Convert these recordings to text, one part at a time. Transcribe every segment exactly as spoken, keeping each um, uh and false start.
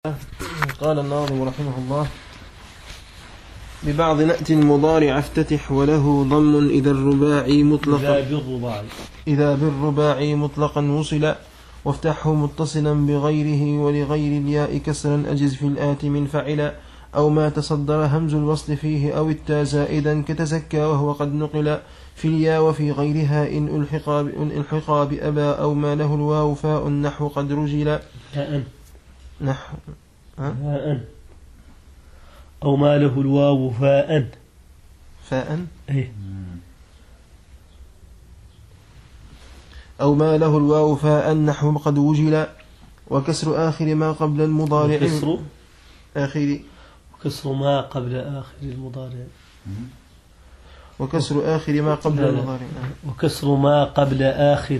قال الناظم رحمه الله: ببعض نأت المضارع افتتح وله ضم إذا الرباعي مطلقا إذا بالرباعي إذا بالرباعي مطلقا وصل، وافتحه متصلا بغيره ولغير الياء كسرا أجز في الآت من فعل، أو ما تصدر همز الوصل فيه أو التا زائدا كتزكى وهو قد نقل في الياء وفي غيرها إن ألحقا ألحقا بأبا، أو ما له الواو فاء نحو قد رجل نحو فاء أو ما له الواو فاء فاء إيه؟ أو ما له الواو فاء نحو قد وجل، وكسر آخر ما قبل المضارع وكسر آخر وكسر ما قبل آخر المضارع وكسر آخر ما قبل المضارع وكسر ما قبل آخر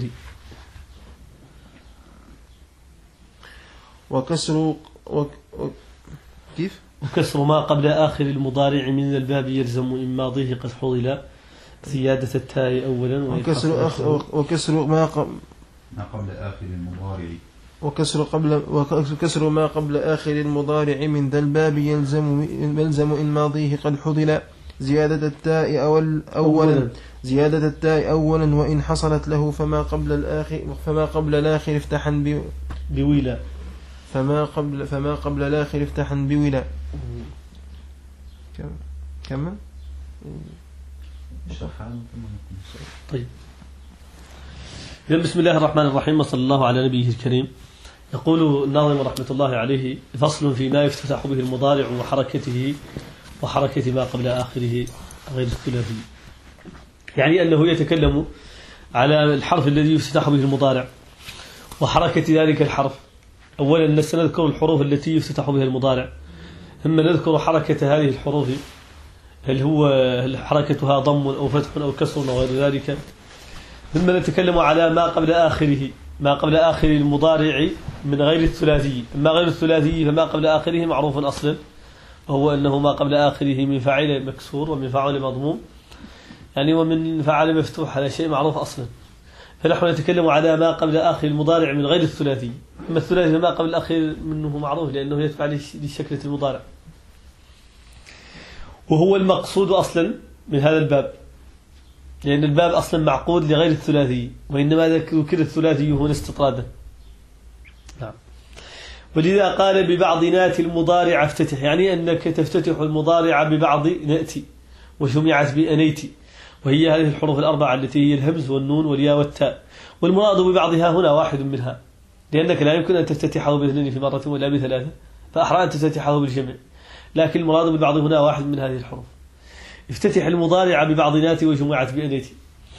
وكسر وك... وك... كيف؟ وكسر ما قبل آخر المضارع من الباب يلزم إن ماضيه قد حضل زيادة التاء أولا. وكسر أخ... وكسر ما قبل ما قبل آخر المضارع وكسر قبل وكسر ما قبل آخر المضارع من ذا الباب يلزم يلزم إن ماضيه قد حضل زيادة التاء أول أولا زيادة التاء أولا، وإن حصلت له فما قبل الآخر فما قبل الآخر افتحا ب... بولا فما قبل فما قبل الآخر افتحا بولا. كم كمل. طيب، بسم الله الرحمن الرحيم، وصلى الله على نبيه الكريم. يقول الناظم رحمة الله عليه: فصل فيما يفتتح به المضارع وحركته وحركة ما قبل آخره غير الثلاثي. يعني أنه يتكلم على الحرف الذي يفتتح به المضارع وحركة ذلك الحرف. أولا سنذكر الحروف التي يفتتح بها المضارع، ثم نذكر حركة هذه الحروف، هل هو هل حركتها ضم أو فتح أو كسر أو غير ذلك. ثم نتكلم على ما قبل آخره، ما قبل آخر المضارع من غير الثلاثي. أما غير الثلاثي فما قبل آخره معروف أصلا، وهو أنه ما قبل آخره من فاعل مكسور ومن فاعل مضموم، يعني ومن فاعل مفتوح، هذا شيء معروف أصلا. فنحن نتكلم على ما قبل آخر المضارع من غير الثلاثي. أما الثلاثي فما قبل الأخير منه معروف لأنه يتبع لشكلة المضارع، وهو المقصود أصلا من هذا الباب، لأن الباب أصلا معقود لغير الثلاثي، وإنما ذكر الثلاثي هنا استطرادا. نعم. ولذا قال ببعض نات المضارع افتتح، يعني أنك تفتتح المضارع ببعض نأتي وجمعت بأنيتي، وهي هذه الحروف الأربعة التي هي الهمز والنون والياء والتاء. والمراد ببعضها هنا واحد منها، لأنك لا يمكن أن تفتتحه باثنين في مرة ولا بثلاثة، فأحرى أن تفتتحه بالجمع، لكن المراد ببعض هنا واحد من هذه الحروف. افتتح المضارع ببعض نات وجمعت بأنيتي.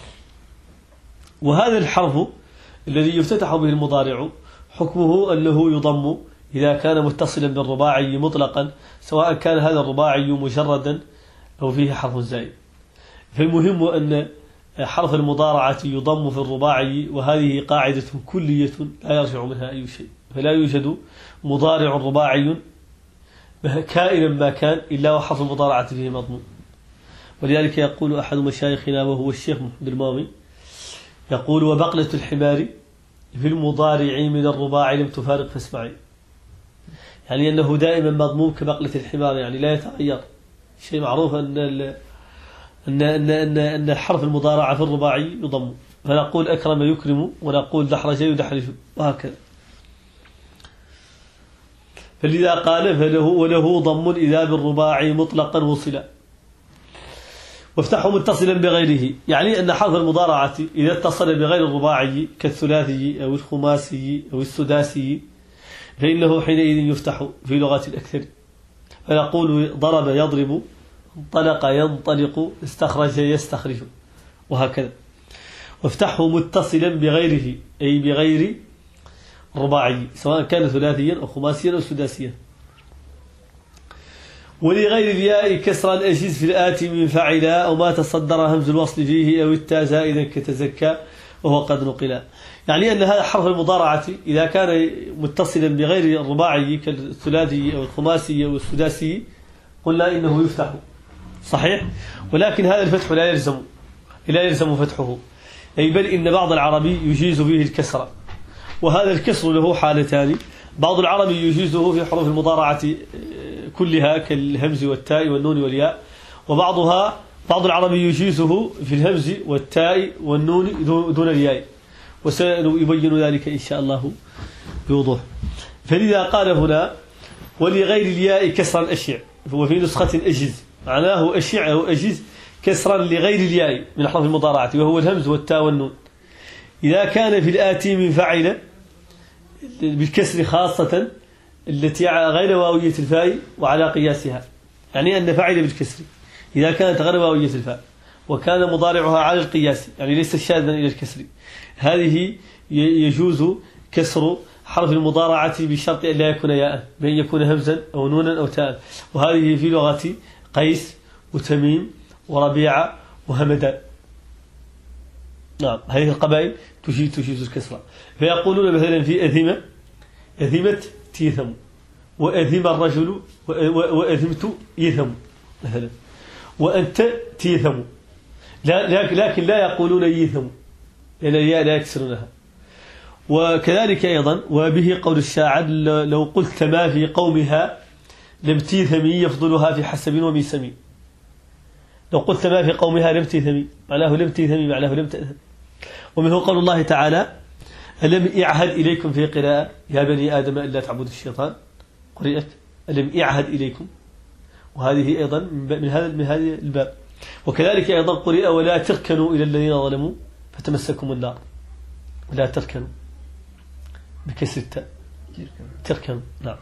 وهذا الحرف الذي يفتتح به المضارع حكمه أنه يضم إذا كان متصلا بالرباعي مطلقا، سواء كان هذا الرباعي مجردا أو فيه حرف زائد. فالمهم أن حرف المضارعة يضم في الرباعي، وهذه قاعدة كلية لا يرجع منها أي شيء، فلا يوجد مضارع رباعي كائنا ما كان إلا وحرف المضارعة فيه مضموم. ولذلك يقول أحد مشايخنا وهو الشيخ محمد الماوي، يقول: وبقلة الحمار في المضارع من الرباعي لم تفارق فاسمعي، يعني أنه دائما مضموم كبقلة الحمار، يعني لا يتغير شيء. معروف أن أن أن أن أن حرف المضارعة في الرباعي يضم، فنقول أكرم يكرم، ونقول دحرج يدحرج، وهكذا. فلذا قال فله وله ضم إذا بالرباعي مطلقا وصلا، وافتحه متصلا بغيره، يعني أن حرف المضارعة إذا اتصل بغير الرباعي كالثلاثي أو الخماسي أو السداسي فإنه حينئذ يفتح في لغة الأكثر. فنقول ضرب يضرب، انطلق ينطلق، استخرج يستخرج، وهكذا. وافتحه متصلا بغيره، أي بغير رباعي، سواء كان ثلاثيا أو خماسيا أو سداسيا. ولغير الياء كسرا أجز في الآتي من فعلا، أو ما تصدر همز الوصل فيه أو التاء زائدا كتزكى وهو قد نقل. يعني أن هذا حرف المضارعة إذا كان متصلا بغير الرباعي كالثلاثي أو الخماسي أو السداسي قلنا إنه يفتح صحيح، ولكن هذا الفتح لا يلزم لا يلزم فتحه، أي بل إن بعض العربي يجيز به الكسر، وهذا الكسر له حالتان: بعض العرب يجيزه في حروف المضارعة كلها كالهمز والتاء والنون والياء، وبعضها بعض العرب يجيزه في الهمز والتاء والنون دون الياء، وسيبين ذلك إن شاء الله بوضوح. فلذا قال هنا ولغير الياء كسرا أشع، هو في نسخة أجز، معناه أشع أو أجز كسرا لغير الياء من حرف المضارعة وهو الهمز والتاء والنون، إذا كان في الآتي من فعل بالكسر خاصة التي غير واوية الفاء وعلى قياسها، يعني أن فعل بالكسر إذا كانت غير واوية الفاء وكان مضارعها على القياس، يعني ليس شاذا إلى الكسر، هذه يجوز كسر حرف المضارعة بشرط أن لا يكون ياء، بأن يكون همزا أو نونا أو تاء، وهذه في لغة قيس وتميم وربيعة وهمدان. نعم، هذه القبائل تجيز تجيز الكسرة. فيقولون مثلا في أثمة أثمت تيثم، وأثم الرجل وأثمت يثم مثلا، وأنت تيثم، لكن لا يقولون يثم لأن الياء لا يكسرونها. وكذلك أيضا وبه قول الشاعر لو قلت ما في قومها لم تيثمي يفضلها في حسب وميسمي، لو قلت ما في قومها لم تيثمي معناه لم تيثمي معناه لم تأثم. ومنه قول الله تعالى ألم يعهد إليكم في قراءة يا بني آدم ألا تعبدوا الشيطان، قرئت ألم يعهد إليكم، وهذه أيضا من هذا من هذا الباب. وكذلك أيضا قرئ ولا تركنوا إلى الذين ظلموا فتمسكم النار، ولا تركنوا بكسر التاء تركنوا. نعم،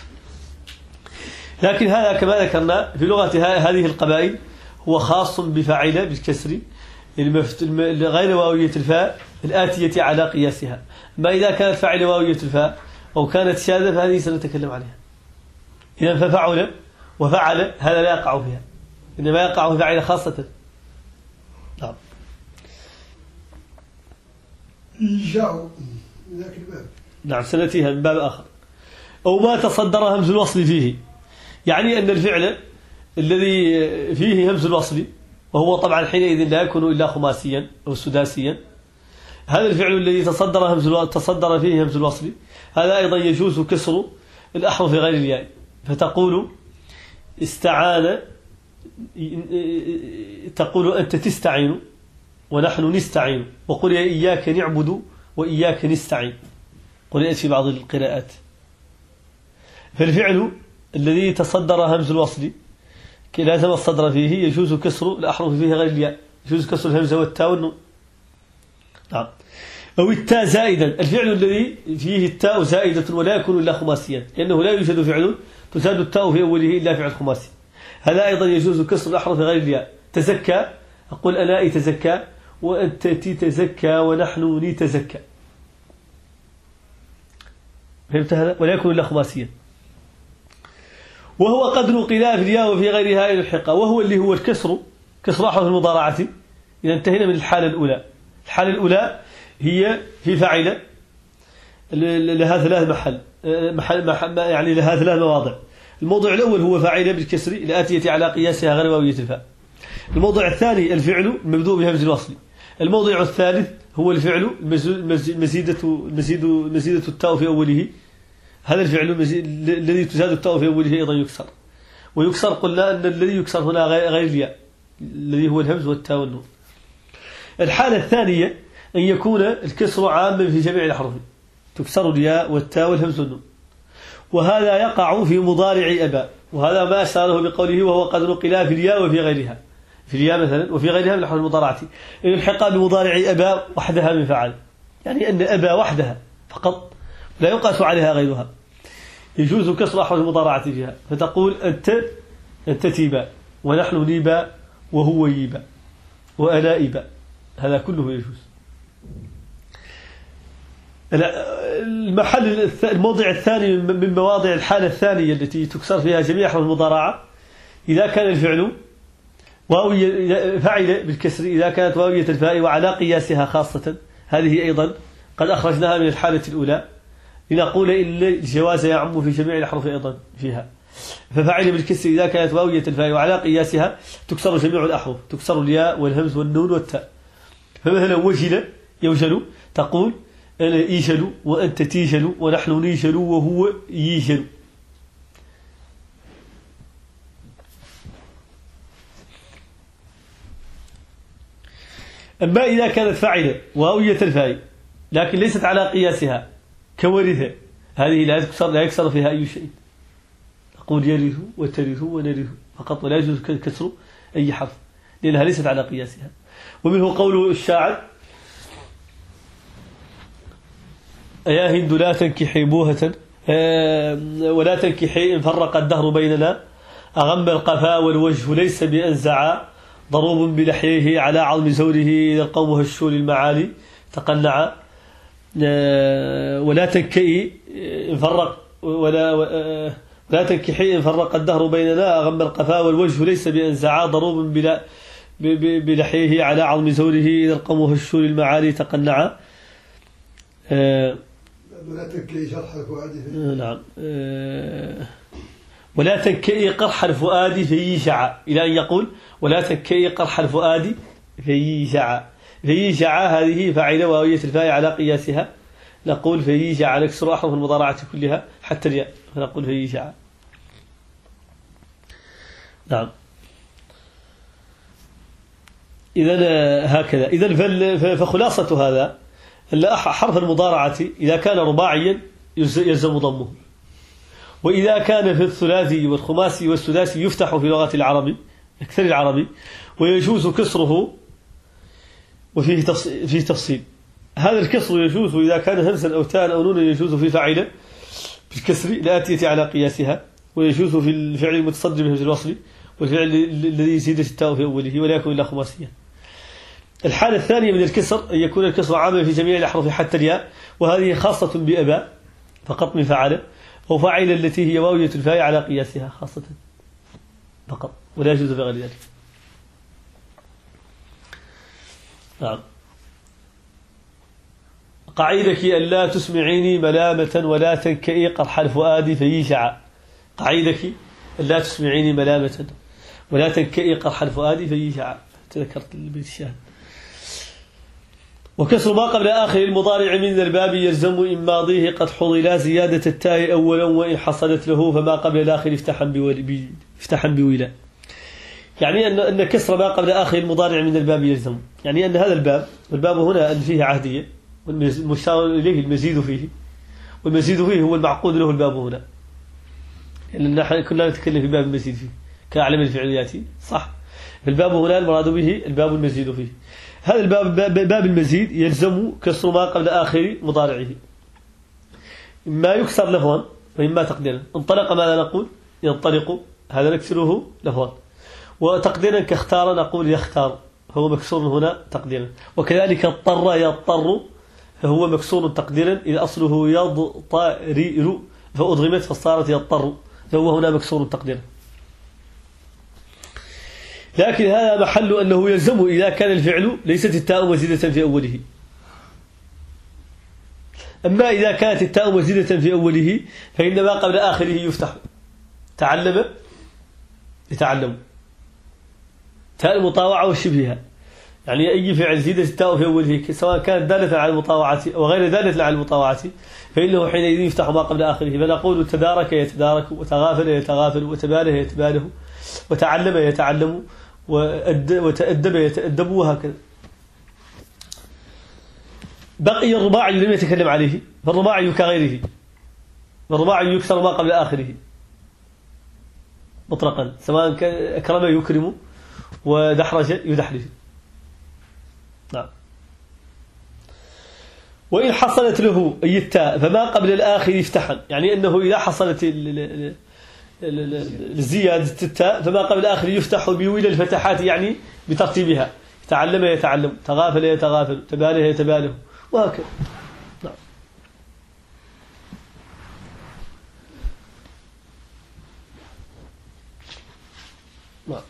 لكن هذا كما ذكرنا في لغة هذه القبائل هو خاص بفاعل بالكسر غير واوية الفاء الآتية على قياسها. ما إذا كانت فاعل واوية الفاء أو كانت شاذة فهذه سنتكلم عليها. إذا ففعل وفعل هذا لا يقع فيها، إنما يقع في فاعل خاصة. نعم. إيجاء ذاك الباب. نعم، سنتيها من باب آخر. أو ما تصدر همز الوصل فيه، يعني أن الفعل الذي فيه همز الوصل وهو طبعا حينئذ لا يكون إلا خماسيا أو سداسيا، هذا الفعل الذي تصدر همز تصدر فيه همز الوصل هذا أيضا يجوز كسر الأحرف غير الياء، فتقول استعان، تقول أنت تستعين ونحن نستعين، وقل إياك نعبد وإياك نستعين، قرأت في بعض القراءات. فالفعل الذي تصدر همز الوصل لازم الصدر فيه يجوز كسر الأحرف فيه غير الياء، يجوز كسر الهمزة والتاء والنون. نعم. أو التاء زائدا، الفعل الذي فيه التاء زائدة ولا يكون إلا خماسيا، لأنه لا يوجد فعل تزاد التاء في أوله إلا فعل خماسي، هذا أيضا يجوز كسر الأحرف غير الياء. تزكى، أقول أنا تزكى وأنت تزكى ونحن نتزكى، فهمت هذا؟ ولا يكون إلا خماسيا. وهو قدر قلاف الياء وفي غيرها إلى الحقة، وهو اللي هو الكسر، كسر أحرف المضارعة. إذا انتهينا من الحالة الأولى. الحالة الأولى هي في فاعل لها ثلاث محل محل, محل يعني لها ثلاث مواضع. الموضع الأول هو فاعل بالكسر الآتية على قياسها غير واوية الفاء. الموضع الثاني الفعل المبدوء بهمز الوصل. الموضع الثالث هو الفعل مزيدة مزيد مزيدة التاء في أوله، هذا الفعل الذي تزاد التاء في أوله أيضا يكسر. ويكسر قلنا أن الذي يكسر هنا غير الياء الذي هو الهمز والتاء والنون. الحالة الثانية أن يكون الكسر عاما في جميع الأحرف، تكسر الياء والتاء والهمز والنون، وهذا يقع في مضارع أبا، وهذا ما أشاره بقوله وهو قدر قلاف الياء وفي غيرها، في الياء مثلا وفي غيرها من الأحرف المضارعة، إن الحق بمضارع أبا وحدها من فعل، يعني أن أبا وحدها فقط لا يقاس عليها غيرها، يجوز كسر أحرف المضارعة فيها، فتقول أنت أنت تيبا ونحن نيبا وهو ييبا وأنا إيبا، هذا كله يجوز. المحل الموضع الثاني من مواضع الحالة الثانية التي تكسر فيها جميع أحرف المضارعة إذا كان الفعل واوية فعل بالكسر، إذا كانت واوية الفاء وعلى قياسها خاصة، هذه أيضا قد أخرجناها من الحالة الأولى لنقول إن الجواز يعم في جميع الأحرف أيضا فيها. ففعل بالكسر إذا كانت واوية الفاء وعلى قياسها تكسر جميع الأحرف، تكسر الياء والهمز والنون والتاء. فمثلا وجل يوجل تقول أنا إيشل وأنت تيشل ونحن نيشل وهو ييشل. أما إذا كانت فاعلة واوية الفاعل لكن ليست على قياسها كورثة، هذه لا يكسر لا يكسر فيها أي شيء. نقول يرث وترث ونرث فقط، ولا يجوز كسر أي حرف لأنها ليست على قياسها. ومنه قول الشاعر: يا هند لا تنكحي بوهة ولا تنكحي إن فرق الدهر بيننا، أغم القفا والوجه ليس بأنزعا، ضروب بلحيه على عظم زوره إذا القوم هشوا للمعالي تقنعا. ولا تنكئي إن فرق ولا ولا تنكحي إن فرق الدهر بيننا، أغم القفا والوجه ليس بأنزعا، ضروب بلا بلحيه على عظم زوره إذا القوم هشوا للمعالي تقنعا. ولا تنكئي شرح الفؤاد. نعم. ولا تنكئي قرح الفؤاد فيشع، إلى أن يقول ولا تنكئي قرح الفؤاد فيشع. فيشع هذه فاعلة واوية الفاء على قياسها، نقول فيشع نكسر أحرف المضارعة كلها حتى الياء، فنقول فيشع. نعم. إذن هكذا. إذن فخلاصة هذا حرف المضارعة إذا كان رباعيا يلزم ضمه، وإذا كان في الثلاثي والخماسي والسداسي يفتح في لغة العرب أكثر العربي ويجوز كسره. وفيه تفصيل, فيه تفصيل. هذا الكسر يجوز إذا كان همزا أو تاء أو نون، يجوز في فاعلة بالكسر الآتية على قياسها، ويجوز في الفعل المتصدر بهمز الوصل والفعل الذي يزيد التاء في أوله ولا يكون إلا خماسيا. الحالة الثانية من الكسر أن يكون الكسر عاما في جميع الأحرف حتى الياء، وهذه خاصة بأبا فقط من فعل، أو فاعلة التي هي واوية الفاء على قياسها خاصة فقط، ولا يجوز في غير ذلك. نعم. قعيدك أن لا تسمعيني ملامة ولا تنكئي قرح الفؤاد فيشع. قعيدك أن لا تسمعيني ملامة ولا تنكئي قرح الفؤاد فيشع. تذكرت البيت الشاهد. وكسر ما قبل آخر المضارع من الباب يلزم إن ماضيه قد حضل زيادة التاء أولا، وإن حصلت له فما قبل الآخر افتحا بولا. يعني أن أن كسر ما قبل آخر المضارع من الباب يلزم، يعني أن هذا الباب، والباب هنا أن فيه عهدية والمشار إليه المزيد فيه، والمزيد فيه هو المعقود له الباب هنا، لأن نحن كنا نتكلم في باب المزيد فيه كأعلم الفعليات، صح؟ الباب هنا المراد به الباب المزيد فيه. هذا الباب باب المزيد يلزم كسر ما قبل آخر مضارعه، إما يكسر لفظا وإما تقديرا. انطلق ماذا نقول؟ ينطلق، هذا نكسره لفظا. وتقديرا كاختار نقول يختار، هو مكسور هنا تقديرا. وكذلك اضطر يضطر فهو مكسور تقديرا إذا أصله يضطرر فأضغمت فصارت يضطر، فهو هنا مكسور تقديرا. لكن هذا محل أنه يلزم إذا كان الفعل ليست التاء مزيدة في أوله. أما إذا كانت التاء مزيدة في أوله فإن ما قبل آخره يفتح. تعلم يتعلم، تاء المطاوعة وشبهها، يعني أي فعل زيدت التاء في أوله سواء كانت دالة على المطاوعة أو غير دالة على المطاوعة فإنه حينئذ يفتح ما قبل آخره. فنقول تدارك يتدارك، وتغافل يتغافل، وتباله يتباله، وتعلم يتعلم، وتأدب يتأدب، وهكذا. بقي الرباعي لم يتكلم عليه، فالرباعي كغيره، الرباعي يكسر ما قبل آخره مطلقا، سواء كان أكرم يكرم ودحرج يدحرج. نعم. وإن حصلت له أي التاء فما قبل الآخر يفتحا، يعني أنه إذا حصلت الزيادة التاء فما قبل الآخر يفتح بويل الفتحات، يعني بترتيبها. تعلم يتعلم، تغافل يتغافل، تباله يتباله، وهكذا. نعم. نعم.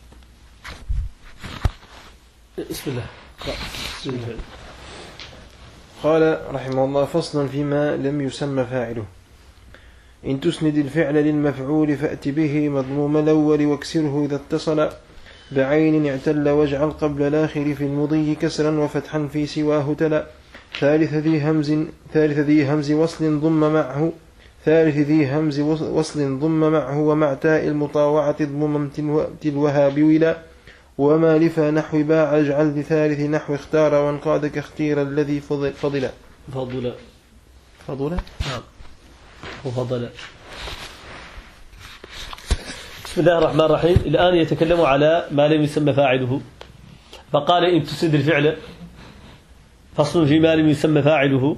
بسم الله. بسم الله. قال رحمه الله: فصلا فيما لم يسمى فاعله. إن تسند الفعل للمفعول فأت به مضموم الأول واكسره إذا اتصل بعين اعتل، واجعل قبل الآخر في المضي كسرا وفتحا في سواه تلا. ثالث ذي همز ثالث ذي همز وصل ضم معه ثالث ذي همز وصل ضم معه ومع تاء المطاوعة ضمم تلوها بولا وما لفا نحو باع اجعل لثالث نحو اختار وانقاد كاختير الذي فضل فضل فضل فضل نعم وفضل. بسم الله الرحمن الرحيم. الآن يتكلم على ما لم يسمى فاعله، فقال إن تسند الفعل فصل في ما لم يسمى فاعله.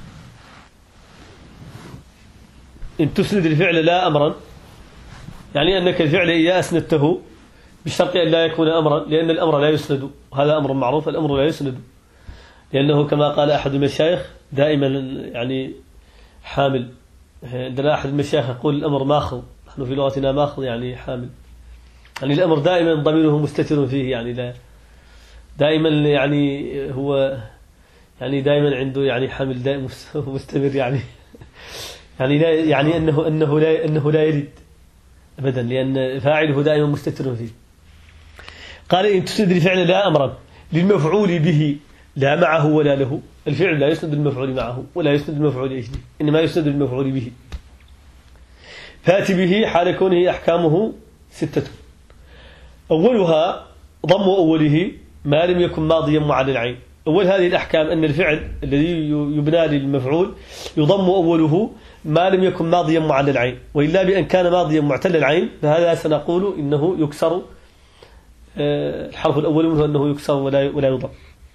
إن تسند الفعل لا أمرا، يعني أنك الفعل إذا أسندته بشرط أن لا يكون أمرا، لأن الأمر لا يسند، وهذا أمر معروف، الأمر لا يسند، لأنه كما قال أحد المشايخ دائما يعني حامل. عندنا أحد المشايخ يقول الأمر ماخذ، نحن في لغتنا ماخذ يعني حامل، يعني الأمر دائما ضميره مستتر فيه، يعني لا دائما يعني هو يعني دائما عنده يعني حامل دائم مستمر، يعني يعني لا يعني أنه أنه لا أنه لا يرد أبدا، لأن فاعله دائما مستتر فيه. قال إن تسند الفعل لا أمرا للمفعول به لا معه ولا له، الفعل لا يسند المفعول معه ولا يسند المفعول إجله، إنما يسند المفعول به. فات به حال كونه أحكامه ستة. أولها ضم أوله ما لم يكن ماضيا معلى العين. أول هذه الأحكام أن الفعل الذي يبنى للمفعول يضم أوله ما لم يكن ماضيا معلى العين، وإلا بأن كان ماضيا معتل العين فهذا سنقول إنه يكسر، الحرف الأول منه أنه يكسر ولا ولا يضم.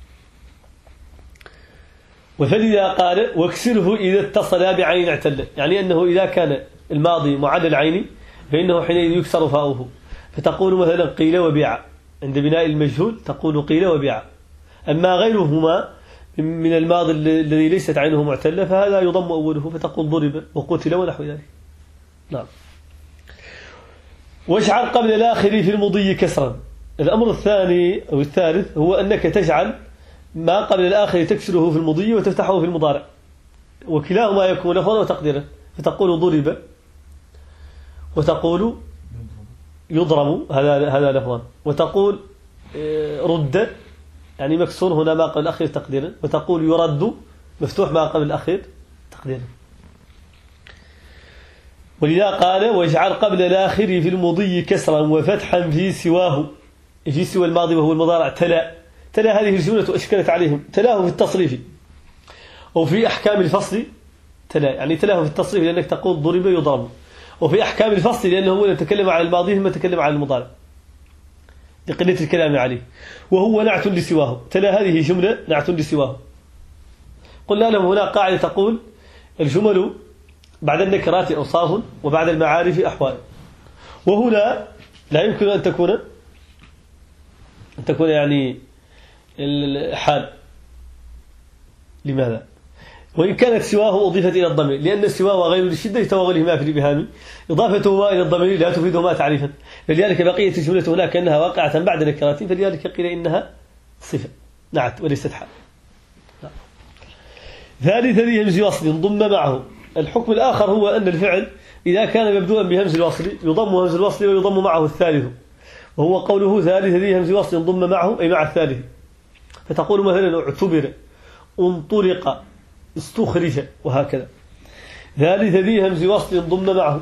وفلذا قال واكسره إذا اتصل بعين اعتل، يعني أنه إذا كان الماضي معلى العين فإنه حينئذ يكسر فاؤه، فتقول مثلا قيل وبيع، عند بناء المجهول تقول قيل وبيع. أما غيرهما من الماضي الذي ليست عينه معتلة فهذا يضم أوله، فتقول ضرب وقتل ونحو ذلك. نعم. واجعل قبل الآخر في المضي كسرا. الأمر الثاني أو الثالث هو أنك تجعل ما قبل الآخر تكسره في المضي وتفتحه في المضارع، وكلاهما يكون لفظا وتقديرا، فتقول ضرب وتقول يضرب، هذا هذا لفظا، وتقول رد يعني مكسور هنا ما قبل الأخير تقديرا، وتقول يرد مفتوح ما قبل الأخير تقديرا. ولذا قال واجعل قبل الآخر في المضي كسرا وفتحا في سواه، في سوى الماضي وهو المضارع تلا. تلا هذه الجملة أشكلت عليهم، تلاه في التصريف وفي أحكام الفصل تلا، يعني تلاه في التصريف لأنك تقول ضرب يضرب، وفي أحكام الفصل لأنه هو يتكلم عن الماضي ثم يتكلم عن المضارع لقلة الكلام عليه، وهو نعت لسواه. تلا هذه جملة نعت لسواه. قلنا لهم هنا قاعدة تقول الجمل بعد النكرات أوصاف وبعد المعارف أحوال، وهنا لا يمكن أن تكون أن تكون يعني الحال. لماذا؟ وإن كانت سواه أضيفت إلى الضمير، لأن سواه غير للشدة توغلهما في الإبهام، إضافته إلى الضمير لا تفيدهما تعريفا، فلذلك بقية الجملة هنا كأنها واقعة بعد نكرات، فلذلك قيل إنها صفة نعت وليست حال. ثالث ذي همز وصل ضم معه. الحكم الآخر هو أن الفعل إذا كان مبدوءا بهمز الوصل يضم همز الوصل ويضم معه الثالث، وهو قوله ثالث ذي همز وصل ضم معه أي مع الثالث. فتقول مثلا اعتبر، انطلق، استخرج، وهكذا. ثالث ذي همز وصل ضم معه.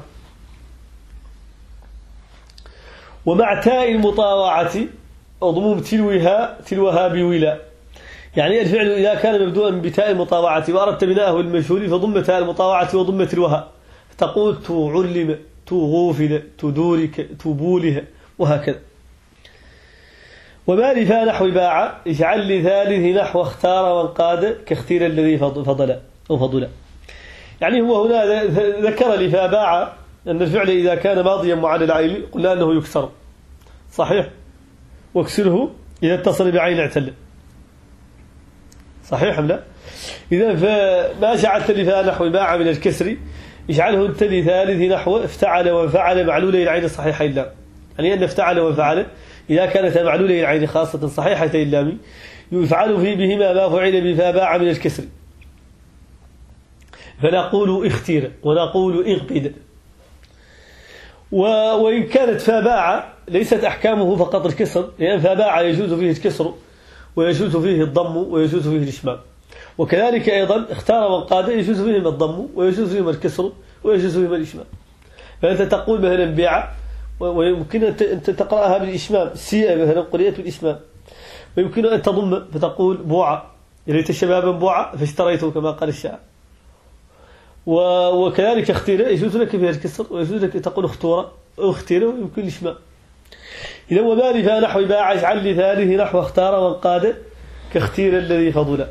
ومع تاء المطاوعة أضموم تلوها تلوها بولا، يعني الفعل إذا كان مبدوءا بتاء المطاوعة وأردت بناءه المجهول فضم تاء المطاوعة وضم تلوها، تقول تعلم، تغوفل، تدورك، تبوله، وهكذا. وما لفا نحو باع اجعل لثالث نحو اختار وانقاد كاختير الذي فضل أو فضل. يعني هو هنا ذكر لفا باع أن الفعل إذا كان ماضيا معلى العين قلنا أنه يكسر، صحيح، واكسره إذا اتصل بعين اعتل، صحيح أم لا؟ إذا فما جعلت لفا نحو باع من الكسر اجعله انت لثالث نحو افتعل وانفعل معلولي العين الصحيحين لا، يعني أن افتعل وانفعل إذا كانت معلولي العين خاصة صحيحتي اللام يفعل في بهما ما فعل بفا باع من الكسر، فنقول اختير ونقول اغبد. وإن كانت فاباع ليست أحكامه فقط الكسر، لأن فاباع يجوز فيه الكسر ويجوز فيه الضم ويجوز فيه الإشمام، وكذلك أيضا اختار وانقاد يجوز فيهما الضم ويجوز فيهما الكسر ويجوز فيهما الإشمام. فأنت تقول مثلا بيع ويمكن أن تقرأها بالإشمام، سيئة مثلا قريت بالإشمام، ويمكن أن تضم فتقول بوعة، إليت شبابا بوعة فاشتريته كما قال الشاعر. وكذلك اختيره يجوز لك فيها الكسر ويجوز لك تقول اختورة أو اختيره ويمكن الإشمام. إذا ومالي نحو باع اجعل لثاله نحو اختار وانقاد كاختير الذي فضل.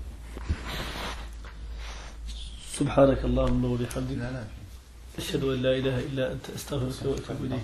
سبحانك اللهم وبحمدك أشهد أن لا إله إلا أنت أستغفرك وأتوب إليك.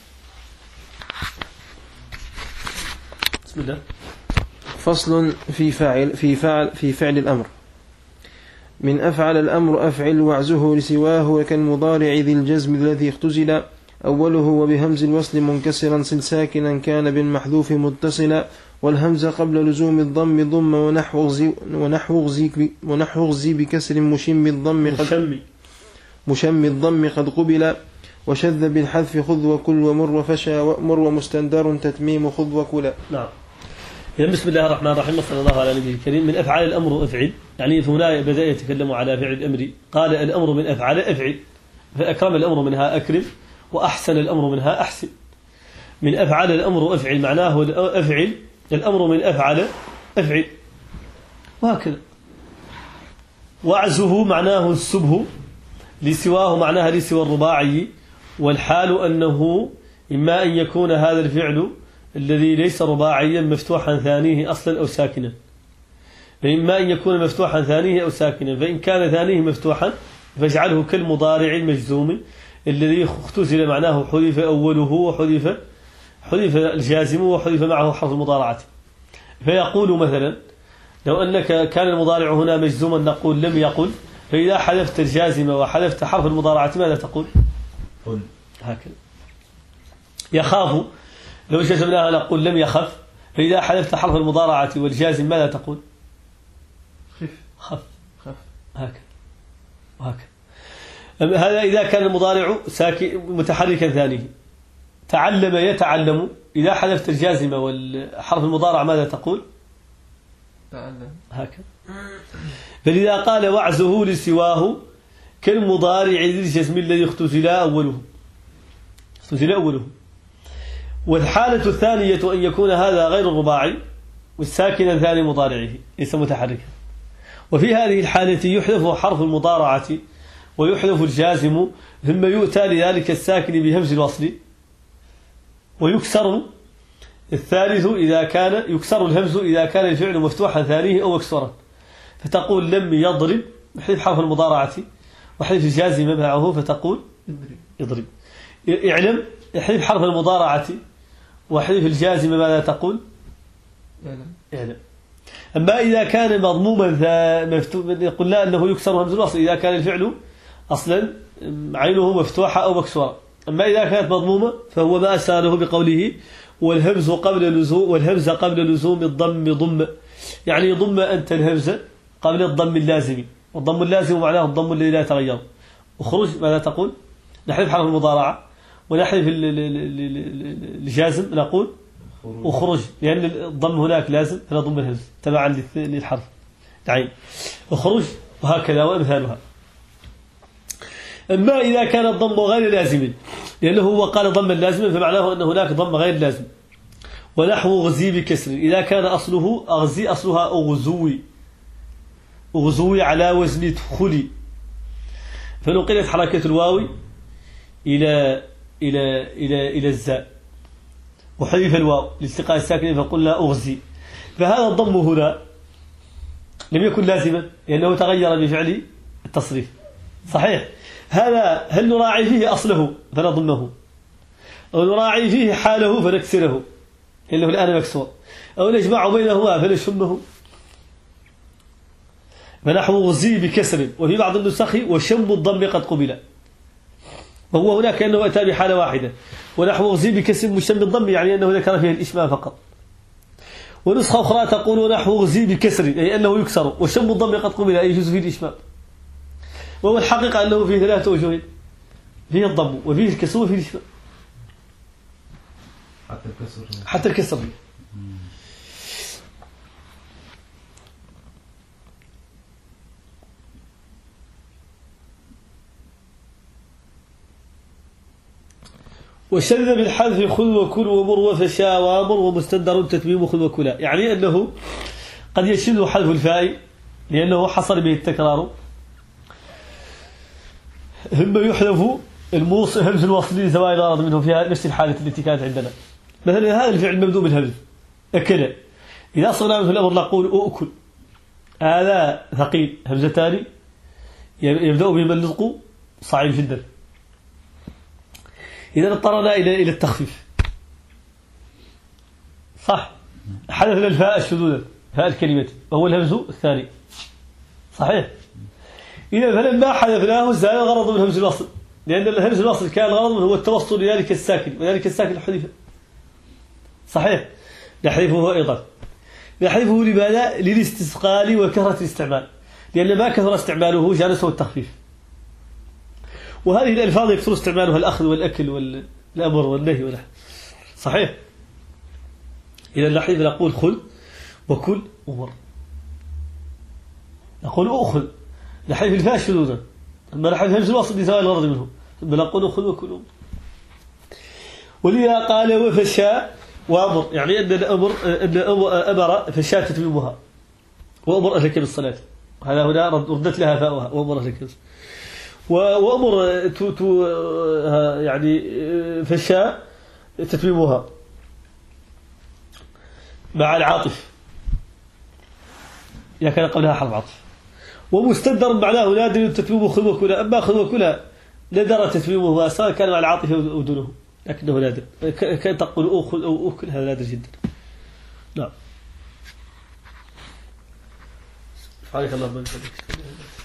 بسم الله. فصل في فاعل في فعل في فعل الأمر. من أفعل الأمر أفعل وعزه لسواه وكالمضارع ذي الجزم الذي اختزل أوله وبهمز الوصل منكسرا صل ساكنا كان بالمحذوف متصلا والهمز قبل لزوم الضم ضم ونحو غزي ونحو غزي ونحو غزي بكسر مشم الضم قد مشم الضم قد قبل وشذ بالحذف خذ وكل ومر وفشى وأمر ومستندر تتميم خذ وكلا. نعم. إذا بسم الله الرحمن الرحيم صلى الله على نبيه الكريم. من أفعال الأمر أفعل، يعني هنا بدأ يتكلم على فعل الأمر. قال الأمر من أفعل أفعل، فأكرم الأمر منها أكرم وأحسن الأمر منها أحسن. من أفعل الأمر أفعل معناه أفعل، الأمر من أفعل أفعل وهكذا. وعزه معناه السبه، لسواه معناها لسوى الرباعي، والحال أنه إما أن يكون هذا الفعل الذي ليس رباعيا مفتوحا ثانيه أصلا أو ساكنا، فإما أن يكون مفتوحا ثانيه أو ساكنا، فإن كان ثانيه مفتوحا فاجعله كالمضارع المجزوم الذي اختزل معناه حذف أوله وحذف حذف الجازم وحذف معه حرف المضارعة. فيقول مثلا لو أنك كان المضارع هنا مجزوما نقول لم يقل، فإذا حذفت الجازم وحذفت حرف المضارعة ماذا تقول؟ قل. هكذا. يخاف لو جزمناها نقول لم يخف، فإذا حذفت حرف المضارعة والجازم ماذا تقول؟ خف خف خف هكذا وهكذا. هذا إذا كان المضارع ساكن متحركا ثانيه. تعلم يتعلم، إذا حذفت الجازم والحرف المضارع ماذا تقول؟ تعلم هكذا. فلذا قال وعزه لسواه كالمضارع ذي الجزم الذي اختزل أوله اختزل أوله. والحالة الثانية أن يكون هذا غير الرباعي والساكن الثاني مضارعه ليس متحركا، وفي هذه الحالة يحذف حرف المضارعة ويحذف الجازم، ثم يؤتى لذلك الساكن بهمز الوصل، ويكسر الثالث إذا كان يكسر الهمز إذا كان الفعل مفتوحا ثانيه أو مكسورا، فتقول لم يضرب احذف حرف المضارعة وحذف الجازم معه فتقول يضرب. اعلم احذف حرف المضارعة وحذف الجازم ماذا تقول؟ اعلم. أما إذا كان مضموما قلنا أنه يكسر همز الوصل إذا كان الفعل أصلا عينه مفتوحة أو مكسورة. أما إذا كانت مضمومة فهو ما أساله بقوله والهمز قبل لزوم والهمز قبل لزوم الضم ضم، يعني ضم أنت الهمز قبل الضم اللازم، والضم اللازم معناه الضم الذي لا يتغير. وخروج ماذا تقول؟ نحذف حرف المضارعة ونحذف الجازم نقول وخروج، لأن الضم هناك لازم فلا ضم الهمز تبعا للحرف العين وخروج، وهكذا وأمثالها. أما إذا كان الضم غير لازم، لأنه هو قال ضم لازم فمعناه أن هناك ضم غير لازم. ونحو غزي بكسر إذا كان أصله أغزي أصلها أغزوي أغزوي على وزن تخلي، فنقلت حركة الواو إلى إلى إلى إلى الزاء وحذف الواو لالتقاء الساكنين فقلنا أغزي. فهذا الضم هنا لم يكن لازما لأنه تغير بفعل التصريف صحيح. هذا هل نراعي فيه أصله فنضمه، أو نراعي فيه حاله فنكسره لأنه الآن مكسور، أو نجمع بينهما فنشمه؟ فنحو غزي بكسر، وفي بعض النسخ وشم الضم قد قبل، وهو هناك كأنه أتى بحالة واحدة. ونحو غزي بكسر مشم الضم يعني أنه ذكر فيه الإشمام فقط. ونسخة أخرى تقول نحو غزي بكسر أي أنه يكسر، وشم الضم قد قبل أي يجوز فيه الإشمام. وهو الحقيقة أنه فيه ثلاثة وجوه، فيه الضم وفيه الكسر وفيه الإشمام حتى الكسر حتى الكسر. وشذ بالحذف خذ وكل ومر وفشا وامر ومستندر تتميم خذ وكلا، يعني أنه قد يشذ حذف الفاء لأنه حصل به التكرار، ثم يحذف الموصل همز الوصل لزوال الغرض منه في نفس الحالة التي كانت عندنا. مثلا هذا الفعل مبدوء بالهمز أكل، إذا صرنا مثل الأمر نقول أؤكل، هذا ثقيل همزتان يبدأ بهما النطق صعب جدا. إذا اضطرنا إلى إلى التخفيف صح، حذفنا الفاء الشذوذ فاء الكلمة وهو الهمز الثاني صحيح. إذا فلما حذفناه زال الغرض من همز الوصل، لأن الهمز الوصل كان الغرض منه هو التوصل لذلك الساكن، وذلك الساكن حذف صحيح. نحذفه أيضا، نحذفه لماذا؟ للاستثقال وكثرة الاستعمال، لأن ما كثر استعماله جالسه التخفيف. وهذه الألفاظ يكثر استعمالها الأخذ والأكل والأمر والنهي والنحو صحيح. إذا نحذف نقول خذ وكل ومر، نقول أخذ نحذف الفاء شذوذا، ثم نحذف همز الوصل لزوال الغرض منه، ثم نقول خذ وكل ومر. ولذا قال وفشا وأمر، يعني أن الأمر أن أمر فشا تتميمها وأمر أهلك بالصلاة، هذا هنا ردت لها فاؤها وأمر أهلك بالصلاة. وأمر تو تو يعني فشا تتميمها مع العاطف إذا كان قبلها حرف عطف. ومستندر معناه نادر تتميمه خذ وكلا، أما خذ وكلا ندر تتميمه سواء كان مع العاطف أو دونه، لكنه نادر. كان تقول أخذ أو أكل هذا نادر جدا. نعم. سبحانك اللهم وبحمدك.